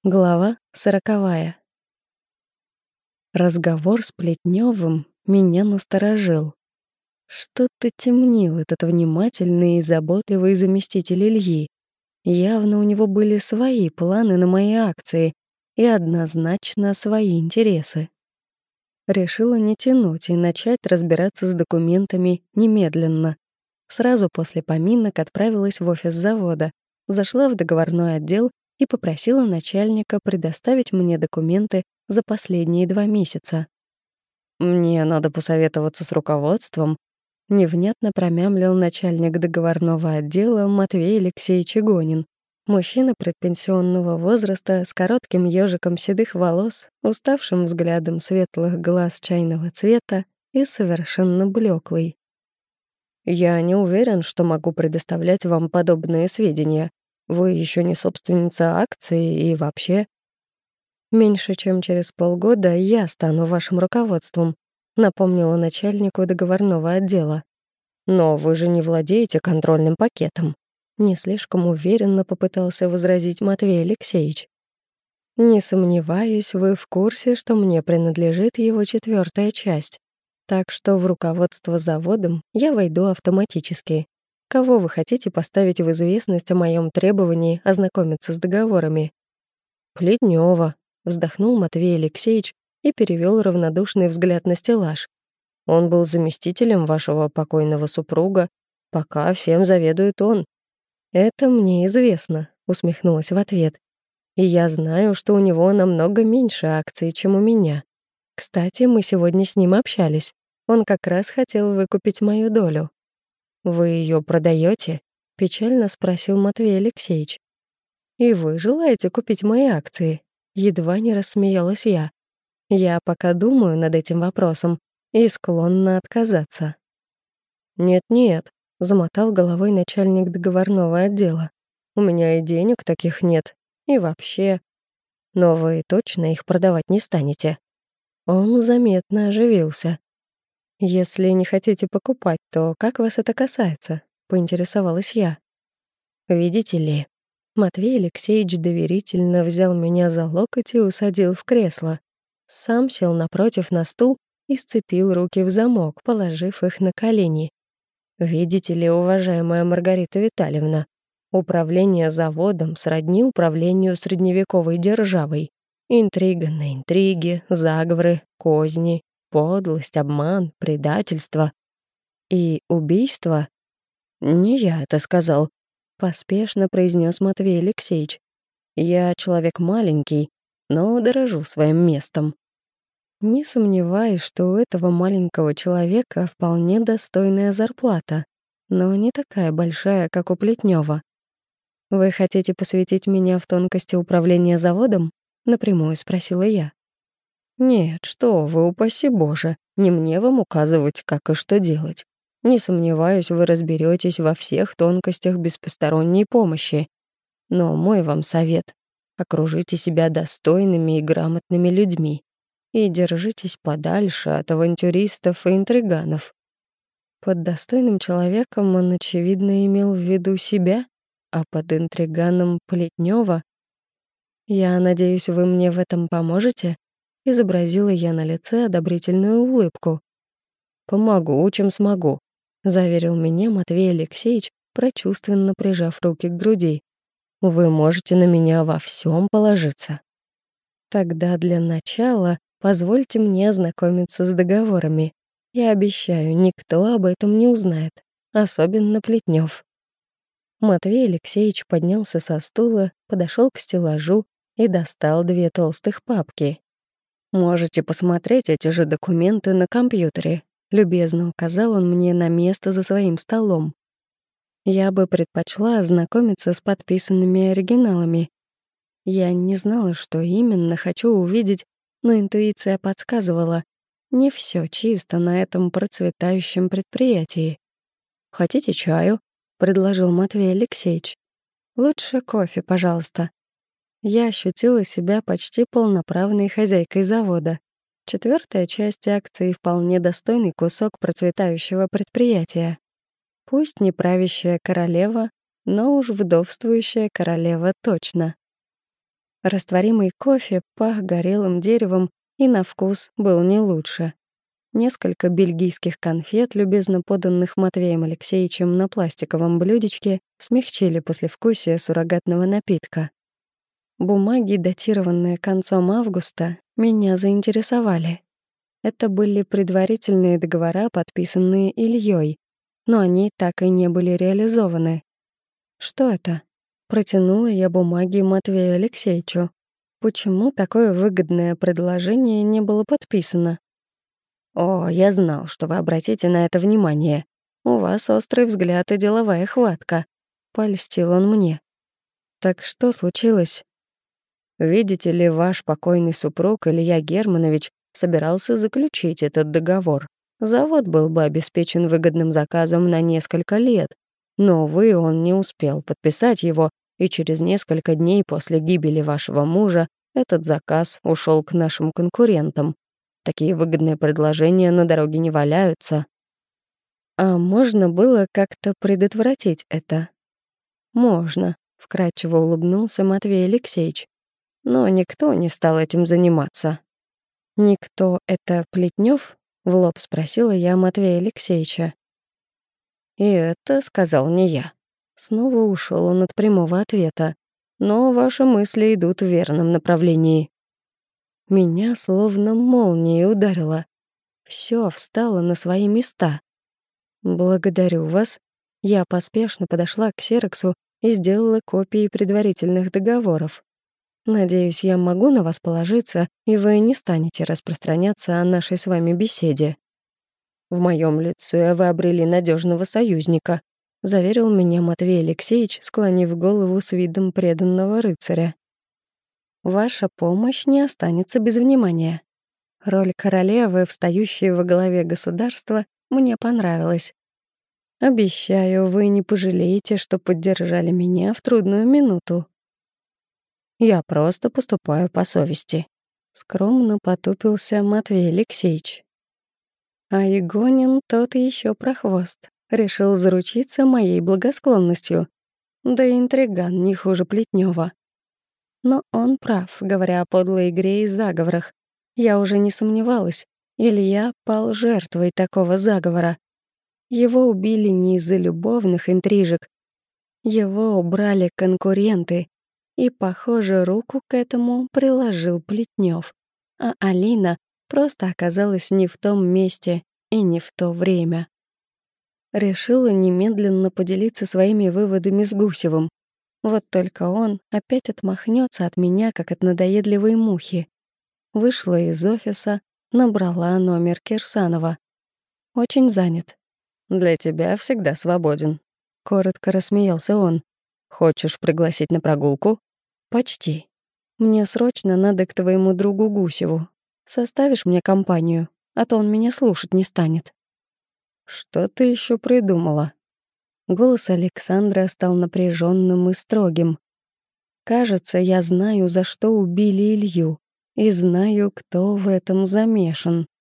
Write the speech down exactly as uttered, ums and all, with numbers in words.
Глава сороковая. Разговор с Плетнёвым меня насторожил. Что-то темнил этот внимательный и заботливый заместитель Ильи. Явно у него были свои планы на мои акции и однозначно свои интересы. Решила не тянуть и начать разбираться с документами немедленно. Сразу после поминок отправилась в офис завода, зашла в договорной отдел и попросила начальника предоставить мне документы за последние два месяца. «Мне надо посоветоваться с руководством», — невнятно промямлил начальник договорного отдела Матвей Алексеевич Игонин. Мужчина предпенсионного возраста с коротким ёжиком седых волос, уставшим взглядом светлых глаз чайного цвета и совершенно блеклый. «Я не уверен, что могу предоставлять вам подобные сведения. Вы еще не собственница акций и вообще...» «Меньше чем через полгода я стану вашим руководством», — напомнила начальнику договорного отдела. «Но вы же не владеете контрольным пакетом», — не слишком уверенно попытался возразить Матвей Алексеевич. «Не сомневаюсь, вы в курсе, что мне принадлежит его четвертая часть, так что в руководство заводом я войду автоматически. Кого вы хотите поставить в известность о моем требовании ознакомиться с договорами?» «Плетнёва», — вздохнул Матвей Алексеевич и перевел равнодушный взгляд на стеллаж. «Он был заместителем вашего покойного супруга. Пока всем заведует он». «Это мне известно», — усмехнулась в ответ. «И я знаю, что у него намного меньше акций, чем у меня. Кстати, мы сегодня с ним общались. Он как раз хотел выкупить мою долю». «Вы ее продаете? Печально спросил Матвей Алексеевич. «И вы желаете купить мои акции?» Едва не рассмеялась я. «Я пока думаю над этим вопросом и склонна отказаться». «Нет-нет», — замотал головой начальник договорного отдела. «У меня и денег таких нет, и вообще. Но вы точно их продавать не станете?» Он заметно оживился. «Если не хотите покупать, то как вас это касается?» — поинтересовалась я. «Видите ли...» Матвей Алексеевич доверительно взял меня за локоть и усадил в кресло. Сам сел напротив на стул и сцепил руки в замок, положив их на колени. «Видите ли, уважаемая Маргарита Витальевна, управление заводом сродни управлению средневековой державой. Интрига на интриги, заговоры, козни, подлость, обман, предательство и убийство. Не я это сказал», — поспешно произнес Матвей Алексеевич. «Я человек маленький, но дорожу своим местом». Не сомневаюсь, что у этого маленького человека вполне достойная зарплата, но не такая большая, как у Плетнёва. «Вы хотите посвятить меня в тонкости управления заводом?» — напрямую спросила я. «Нет, что вы, упаси Боже, не мне вам указывать, как и что делать. Не сомневаюсь, вы разберетесь во всех тонкостях без посторонней помощи. Но мой вам совет — окружите себя достойными и грамотными людьми и держитесь подальше от авантюристов и интриганов». Под достойным человеком он, очевидно, имел в виду себя, а под интриганом — Плетнёва. «Я надеюсь, вы мне в этом поможете?» — изобразила я на лице одобрительную улыбку. «Помогу, чем смогу», — заверил меня Матвей Алексеевич, прочувственно прижав руки к груди. «Вы можете на меня во всем положиться». «Тогда для начала позвольте мне ознакомиться с договорами. Я обещаю, никто об этом не узнает, особенно Плетнёв». Матвей Алексеевич поднялся со стула, подошел к стеллажу и достал две толстых папки. «Можете посмотреть эти же документы на компьютере», — любезно указал он мне на место за своим столом. Я бы предпочла ознакомиться с подписанными оригиналами. Я не знала, что именно хочу увидеть, но интуиция подсказывала: не все чисто на этом процветающем предприятии. «Хотите чаю?» — предложил Матвей Алексеевич. «Лучше кофе, пожалуйста». Я ощутила себя почти полноправной хозяйкой завода. Четвертая часть акций — вполне достойный кусок процветающего предприятия. Пусть не правящая королева, но уж вдовствующая королева точно. Растворимый кофе пах горелым деревом и на вкус был не лучше. Несколько бельгийских конфет, любезно поданных Матвеем Алексеевичем на пластиковом блюдечке, смягчили послевкусие суррогатного напитка. Бумаги, датированные концом августа, меня заинтересовали. Это были предварительные договора, подписанные Ильей, но они так и не были реализованы. Что это? Протянула я бумаги Матвею Алексеевичу. Почему такое выгодное предложение не было подписано? «О, я знал, что вы обратите на это внимание. У вас острый взгляд и деловая хватка», — польстил он мне. «Так что случилось?» «Видите ли, ваш покойный супруг Илья Германович собирался заключить этот договор. Завод был бы обеспечен выгодным заказом на несколько лет, но, увы, он не успел подписать его, и через несколько дней после гибели вашего мужа этот заказ ушел к нашим конкурентам. Такие выгодные предложения на дороге не валяются». «А можно было как-то предотвратить это?» «Можно», — вкратчиво улыбнулся Матвей Алексеевич. «Но никто не стал этим заниматься». «Никто — это Плетнев?» — в лоб спросила я Матвея Алексеевича. «И это сказал не я». Снова ушел он от прямого ответа. «Но ваши мысли идут в верном направлении». Меня словно молнией ударило. Всё встало на свои места. «Благодарю вас». Я поспешно подошла к ксероксу и сделала копии предварительных договоров. «Надеюсь, я могу на вас положиться, и вы не станете распространяться о нашей с вами беседе». «В моем лице вы обрели надежного союзника», — заверил меня Матвей Алексеевич, склонив голову с видом преданного рыцаря. «Ваша помощь не останется без внимания». Роль королевы, встающей во главе государства, мне понравилась. «Обещаю, вы не пожалеете, что поддержали меня в трудную минуту». «Я просто поступаю по совести», — скромно потупился Матвей Алексеевич. А Игонин тот еще прохвост. Решил заручиться моей благосклонностью. Да и интриган не хуже Плетнева. Но он прав, говоря о подлой игре и заговорах. Я уже не сомневалась. Илья пал жертвой такого заговора. Его убили не из-за любовных интрижек. Его убрали конкуренты. И, похоже, руку к этому приложил Плетнев. А Алина просто оказалась не в том месте и не в то время. Решила немедленно поделиться своими выводами с Гусевым. Вот только он опять отмахнется от меня, как от надоедливой мухи. Вышла из офиса, набрала номер Кирсанова. «Очень занят». «Для тебя всегда свободен», — коротко рассмеялся он. «Хочешь пригласить на прогулку?» «Почти. Мне срочно надо к твоему другу Гусеву. Составишь мне компанию, а то он меня слушать не станет». «Что ты еще придумала?» Голос Александра стал напряженным и строгим. «Кажется, я знаю, за что убили Илью, и знаю, кто в этом замешан».